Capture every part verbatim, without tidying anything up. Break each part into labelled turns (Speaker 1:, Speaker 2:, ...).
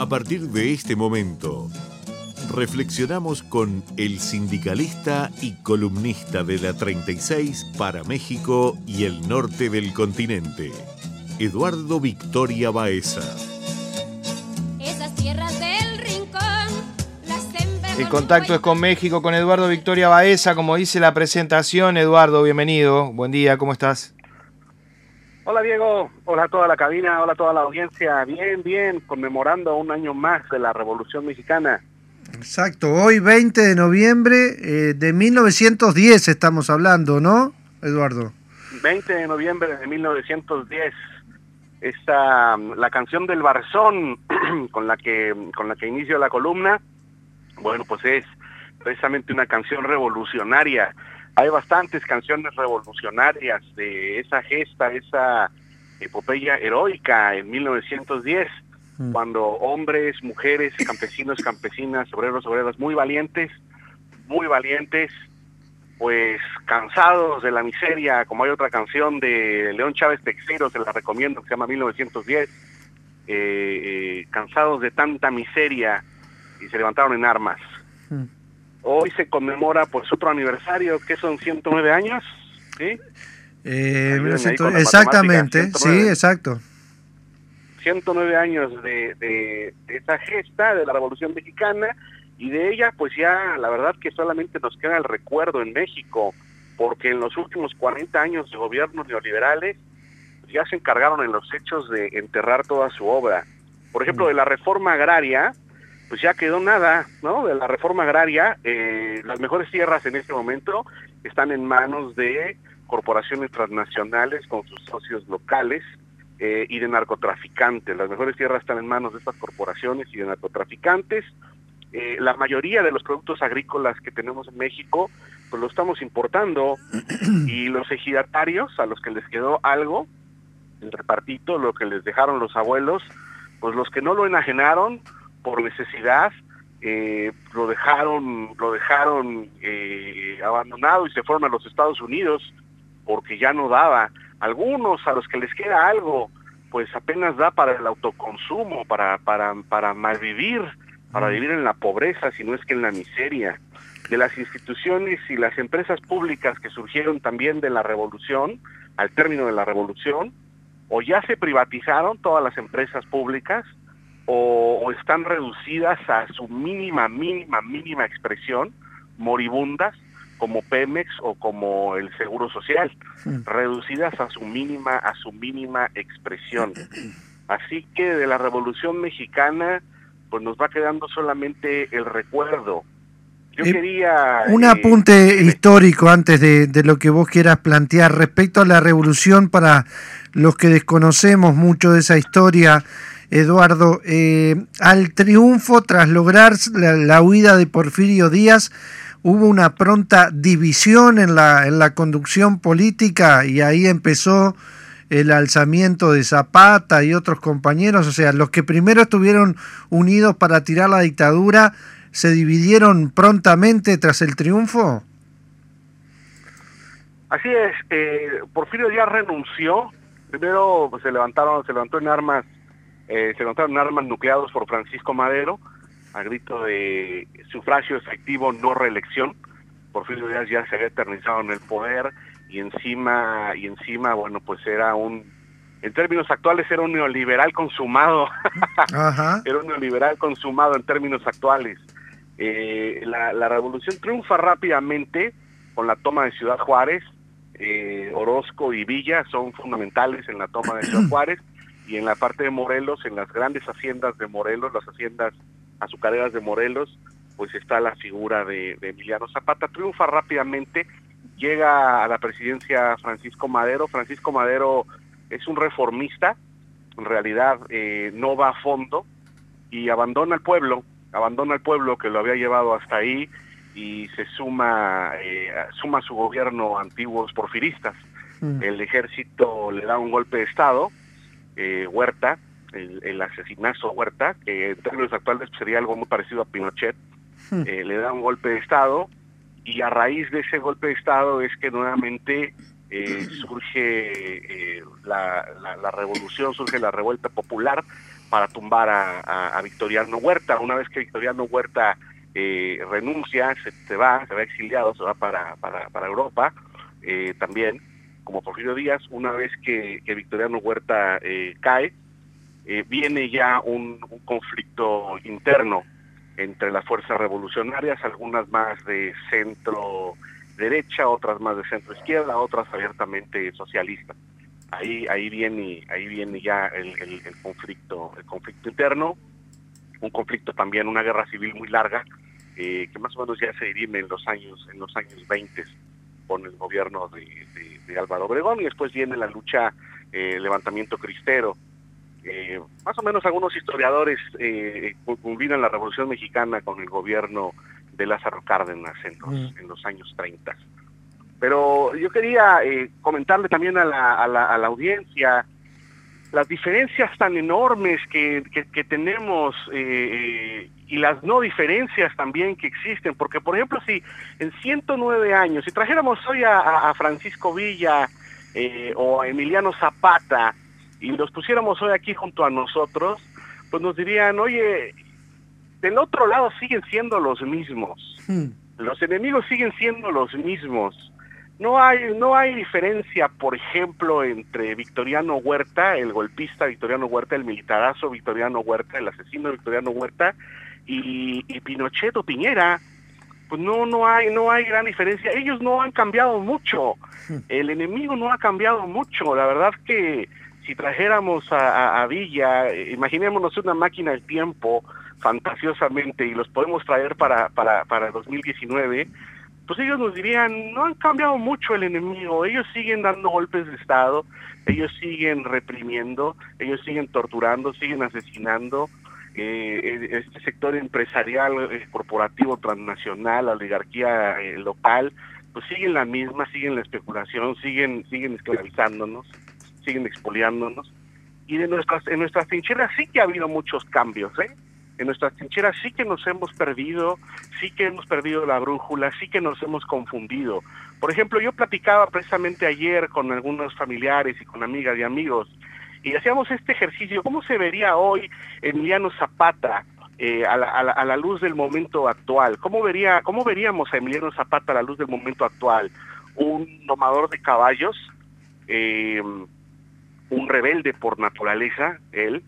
Speaker 1: A partir de este momento, reflexionamos con el sindicalista y columnista de la treinta y seis para México y el norte del continente, Eduardo Victoria Baeza.
Speaker 2: Esas tierras del rincón, las
Speaker 3: El contacto es con México, con Eduardo Victoria Baeza, como dice la presentación. Eduardo, bienvenido. Buen día, ¿cómo estás?
Speaker 4: Hola Diego, hola a toda la cabina, hola a toda la audiencia. Bien, bien, conmemorando un año más de la Revolución Mexicana.
Speaker 5: Exacto, hoy veinte de noviembre eh, de mil novecientos diez estamos hablando, ¿no, Eduardo?
Speaker 4: veinte de noviembre de mil novecientos diez. Esta, la canción del Barzón con la que con la que inicio la columna, bueno, pues es precisamente una canción revolucionaria. Hay bastantes canciones revolucionarias de esa gesta, esa epopeya heroica en mil novecientos diez, mm. cuando hombres, mujeres, campesinos, campesinas, obreros, obreras muy valientes, muy valientes, pues cansados de la miseria, como hay otra canción de León Chávez Texeiro, se la recomiendo, que se llama mil novecientos diez, eh, eh, cansados de tanta miseria y se levantaron en armas. Mm. Hoy se conmemora pues otro aniversario, que son ciento nueve años, ¿sí?
Speaker 5: Eh, exactamente, sí, exacto.
Speaker 4: ciento nueve años de, de, de esa gesta de la Revolución Mexicana, y de ella pues ya la verdad que solamente nos queda el recuerdo en México, porque en los últimos cuarenta años de gobiernos neoliberales pues ya se encargaron en los hechos de enterrar toda su obra. Por ejemplo, de la reforma agraria, pues ya quedó nada, ¿no? De la reforma agraria, eh, las mejores tierras en este momento están en manos de corporaciones transnacionales con sus socios locales eh, y de narcotraficantes. Las mejores tierras están en manos de estas corporaciones y de narcotraficantes. Eh, la mayoría de los productos agrícolas que tenemos en México, pues lo estamos importando, y los ejidatarios, a los que les quedó algo, el repartito, lo que les dejaron los abuelos, pues los que no lo enajenaron por necesidad, eh, lo dejaron lo dejaron eh, abandonado y se fueron a los Estados Unidos porque ya no daba. Algunos a los que les queda algo, pues apenas da para el autoconsumo, para para para malvivir, para vivir en la pobreza, si no es que en la miseria. De las instituciones y las empresas públicas que surgieron también de la revolución, al término de la revolución, o ya se privatizaron todas las empresas públicas, O, o están reducidas a su mínima, mínima, mínima expresión, moribundas, como Pemex o como el Seguro Social, sí. reducidas a su mínima, a su mínima expresión. Así que de la Revolución Mexicana, pues nos va quedando solamente el recuerdo. Yo eh, quería...
Speaker 5: Un eh, apunte eh, histórico antes de, de lo que vos quieras plantear respecto a la Revolución, para los que desconocemos mucho de esa historia. Eduardo, eh, al triunfo tras lograr la, la huida de Porfirio Díaz, hubo una pronta división en la, en la conducción política, y ahí empezó el alzamiento de Zapata y otros compañeros. O sea, los que primero estuvieron unidos para tirar la dictadura, ¿se dividieron prontamente tras el triunfo?
Speaker 4: Así es, eh, Porfirio Díaz renunció. Primero pues, se levantaron, se levantó en armas Eh, se levantaron armas nucleados por Francisco Madero, a grito de sufragio efectivo, no reelección. Porfirio Díaz ya se había eternizado en el poder, y encima, y encima, bueno, pues era un, en términos actuales era un neoliberal consumado. Ajá. Era un neoliberal consumado en términos actuales. Eh, la, la revolución triunfa rápidamente con la toma de Ciudad Juárez. eh, Orozco y Villa son fundamentales en la toma de Ciudad Juárez. Y en la parte de Morelos, en las grandes haciendas de Morelos, las haciendas azucareras de Morelos, pues está la figura de, de Emiliano Zapata. Triunfa rápidamente, llega a la presidencia Francisco Madero. Francisco Madero es un reformista, en realidad eh, no va a fondo, y abandona el pueblo, abandona el pueblo que lo había llevado hasta ahí, y se suma, eh, suma a su gobierno antiguos porfiristas. Mm. El ejército le da un golpe de estado, Eh, Huerta, el, el asesinazo Huerta, que en términos actuales sería algo muy parecido a Pinochet, hmm. eh, le da un golpe de estado, y a raíz de ese golpe de estado es que nuevamente eh, surge eh, la, la, la revolución, surge la revuelta popular, para tumbar a, a, a Victoriano Huerta. Una vez que Victoriano Huerta eh, renuncia, se, se va, se va exiliado, se va para, para, para Europa, eh, también, como Porfirio Díaz. Una vez que, que Victoriano Huerta eh, cae, eh, viene ya un, un conflicto interno entre las fuerzas revolucionarias, algunas más de centro derecha, otras más de centro izquierda, otras abiertamente socialistas. Ahí ahí viene ahí viene ya el, el, el conflicto el conflicto interno, un conflicto también, una guerra civil muy larga, eh, que más o menos ya se dirime en los años en los años veinte con el gobierno de, de, de Álvaro Obregón, y después viene la lucha, eh, levantamiento cristero. Eh, más o menos algunos historiadores eh, combinan la Revolución Mexicana con el gobierno de Lázaro Cárdenas en los, mm. en los años treinta. Pero yo quería eh, comentarle también a la, a, la, a la audiencia las diferencias tan enormes que, que, que tenemos eh, y las no diferencias también que existen, porque por ejemplo si en ciento nueve años, si trajéramos hoy a, a Francisco Villa eh, o a Emiliano Zapata y los pusiéramos hoy aquí junto a nosotros, pues nos dirían, oye, del otro lado siguen siendo los mismos, hmm. los enemigos siguen siendo los mismos. No hay no hay diferencia, por ejemplo, entre Victoriano Huerta, el golpista Victoriano Huerta, el militarazo Victoriano Huerta, el asesino Victoriano Huerta, y, y Pinochet o Piñera. Pues no no hay no hay gran diferencia. Ellos no han cambiado mucho. El enemigo no ha cambiado mucho. La verdad que si trajéramos a, a, a Villa, imaginémonos una máquina del tiempo fantasiosamente y los podemos traer para para para dos mil diecinueve, pues ellos nos dirían, no han cambiado mucho el enemigo, ellos siguen dando golpes de Estado, ellos siguen reprimiendo, ellos siguen torturando, siguen asesinando, eh, este sector empresarial, eh, corporativo, transnacional, la oligarquía eh, local, pues siguen la misma, siguen la especulación, siguen siguen esclavizándonos, siguen expoliándonos, y de nuestras en nuestras trincheras sí que ha habido muchos cambios, ¿eh? En nuestras trincheras sí que nos hemos perdido, sí que hemos perdido la brújula, sí que nos hemos confundido. Por ejemplo, yo platicaba precisamente ayer con algunos familiares y con amigas y amigos, y hacíamos este ejercicio, ¿cómo se vería hoy Emiliano Zapata eh, a, la, a, la, a la luz del momento actual? ¿Cómo vería, cómo veríamos a Emiliano Zapata a la luz del momento actual? ¿Un domador de caballos? Eh, ¿Un rebelde por naturaleza, él?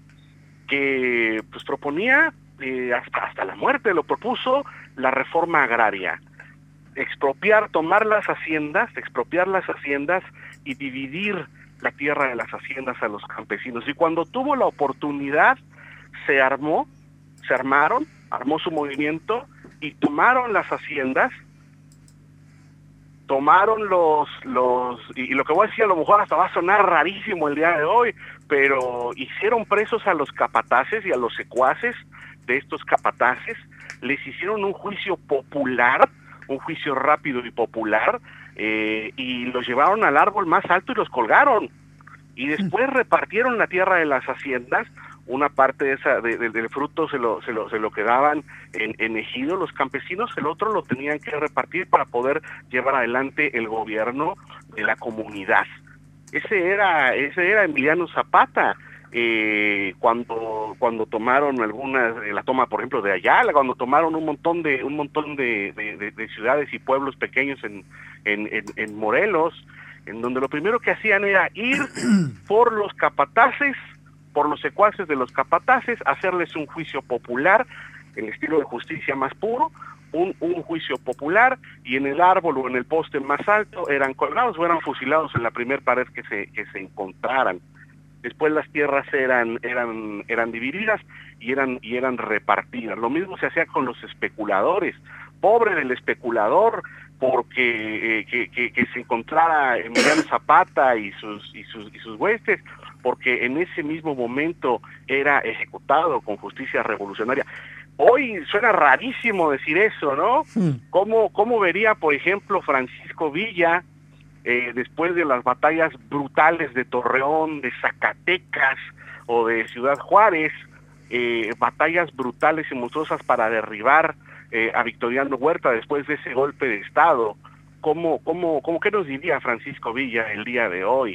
Speaker 4: Que pues proponía eh, hasta hasta la muerte lo propuso la reforma agraria, expropiar, tomar las haciendas, expropiar las haciendas y dividir la tierra de las haciendas a los campesinos. Y cuando tuvo la oportunidad se armó, se armaron, armó su movimiento y tomaron las haciendas, tomaron los, los, y lo que voy a decir a lo mejor hasta va a sonar rarísimo el día de hoy, pero hicieron presos a los capataces y a los secuaces de estos capataces, les hicieron un juicio popular, un juicio rápido y popular, eh, y los llevaron al árbol más alto y los colgaron, y después repartieron la tierra de las haciendas. Una parte de esa de, de, del fruto se lo se lo se lo quedaban en, en ejido los campesinos, el otro lo tenían que repartir para poder llevar adelante el gobierno de la comunidad. Ese era ese era Emiliano Zapata. Eh, cuando cuando tomaron algunas, la toma por ejemplo de Ayala, cuando tomaron un montón de un montón de, de, de, de ciudades y pueblos pequeños en, en, en, en Morelos, en donde lo primero que hacían era ir por los capataces, por los secuaces de los capataces, hacerles un juicio popular, en estilo de justicia más puro, un, un juicio popular, y en el árbol o en el poste más alto eran colgados o eran fusilados en la primer pared que se que se encontraran. Después las tierras eran eran eran divididas y eran y eran repartidas. Lo mismo se hacía con los especuladores. Pobre del especulador, porque eh, que, que, que se encontrara Emiliano Zapata y sus y sus y sus huestes, porque en ese mismo momento era ejecutado con justicia revolucionaria. Hoy suena rarísimo decir eso, ¿no? Sí. ¿Cómo, cómo vería, por ejemplo, Francisco Villa, eh, después de las batallas brutales de Torreón, de Zacatecas o de Ciudad Juárez, eh, batallas brutales y monstruosas para derribar eh, a Victoriano Huerta después de ese golpe de Estado? ¿Cómo, cómo, cómo qué nos diría Francisco Villa el día de hoy?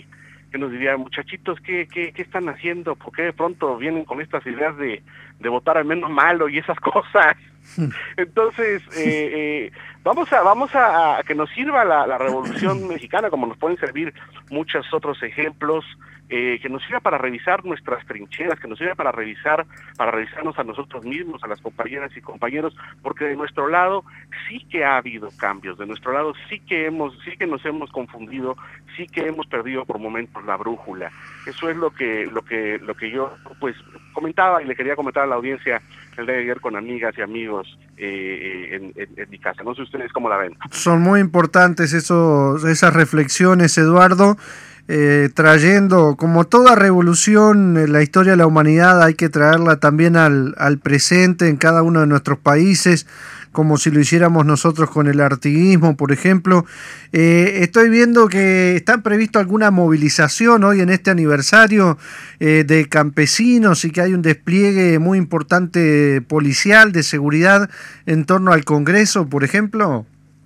Speaker 4: que nos diría, muchachitos, ¿qué, qué, qué están haciendo? ¿Por qué de pronto vienen con estas ideas de, de votar al menos malo y esas cosas? Entonces, eh, eh, vamos a vamos a, a que nos sirva la, la Revolución Mexicana, como nos pueden servir muchos otros ejemplos, eh, que nos sirva para revisar nuestras trincheras, que nos sirva para revisar, para revisarnos a nosotros mismos, a las compañeras y compañeros, porque de nuestro lado sí que ha habido cambios, de nuestro lado sí que hemos, sí que nos hemos confundido, sí que hemos perdido por momentos la brújula. Eso es lo que, lo que, lo que yo pues comentaba y le quería comentar a la audiencia el día de ayer con amigas y amigos eh, en, en, en mi casa. No sé ustedes cómo la ven.
Speaker 5: Son muy importantes esos, esas reflexiones, Eduardo, eh, trayendo, como toda revolución en la historia de la humanidad, hay que traerla también al, al presente en cada uno de nuestros países, como si lo hiciéramos nosotros con el artiguismo, por ejemplo. Eh, estoy viendo que está previsto alguna movilización hoy en este aniversario eh, de campesinos y que hay un despliegue muy importante policial, de seguridad, en torno al Congreso, por ejemplo.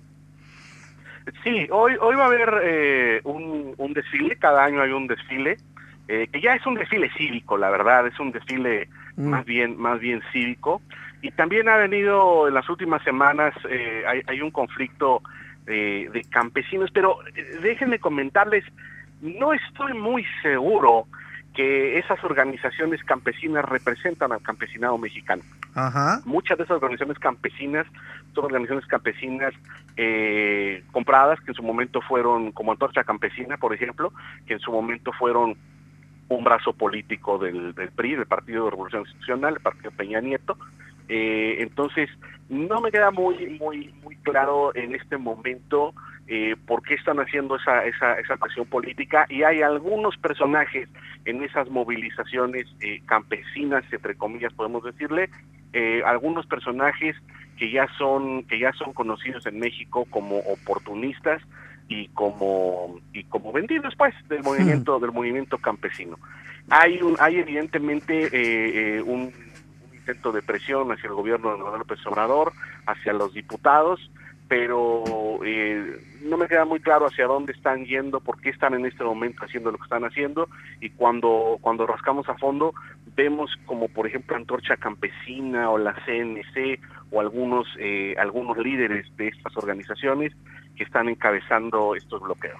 Speaker 4: Sí, hoy hoy va a haber eh, un, un desfile, cada año hay un desfile, eh, que ya es un desfile cívico, la verdad, es un desfile mm. más bien más bien cívico. Y también ha venido en las últimas semanas, eh, hay, hay un conflicto eh, de campesinos, pero eh, déjenme comentarles, no estoy muy seguro que esas organizaciones campesinas representan al campesinado mexicano.
Speaker 5: Ajá.
Speaker 4: Muchas de esas organizaciones campesinas son organizaciones campesinas eh, compradas, que en su momento fueron, como Antorcha Campesina, por ejemplo, que en su momento fueron un brazo político del, del P R I, del Partido de Revolución Institucional, el Partido Peña Nieto. Eh, entonces no me queda muy muy muy claro en este momento eh, por qué están haciendo esa esa esa presión política, y hay algunos personajes en esas movilizaciones eh, campesinas, entre comillas podemos decirle, eh, algunos personajes que ya son que ya son conocidos en México como oportunistas y como y como vendidos pues del movimiento del movimiento campesino. Hay un hay evidentemente eh, eh, un intento de presión hacia el gobierno de Manuel López Obrador, hacia los diputados, pero eh, no me queda muy claro hacia dónde están yendo, por qué están en este momento haciendo lo que están haciendo, y cuando cuando rascamos a fondo vemos como por ejemplo Antorcha Campesina o la C N C o algunos eh, algunos líderes de estas organizaciones que están encabezando estos bloqueos.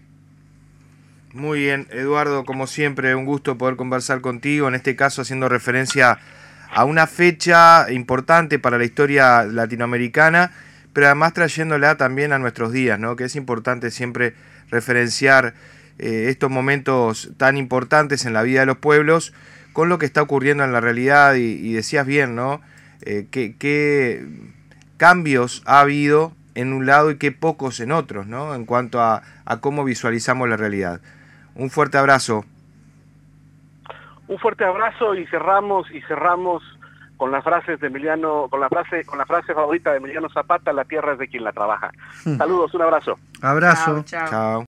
Speaker 3: Muy bien, Eduardo, como siempre, un gusto poder conversar contigo, en este caso haciendo referencia a una fecha importante para la historia latinoamericana, pero además trayéndola también a nuestros días, ¿no? Que es importante siempre referenciar eh, estos momentos tan importantes en la vida de los pueblos con lo que está ocurriendo en la realidad, y, y decías bien, ¿no? Eh, qué, qué cambios ha habido en un lado y qué pocos en otros, ¿no? En cuanto a, a cómo visualizamos la realidad. Un fuerte abrazo.
Speaker 4: Un fuerte abrazo y cerramos y cerramos con las frases de Emiliano, con la frase, con la frase favorita de Emiliano Zapata: la tierra es de quien la trabaja. Saludos, un abrazo.
Speaker 5: Abrazo.
Speaker 3: Chao. Chao.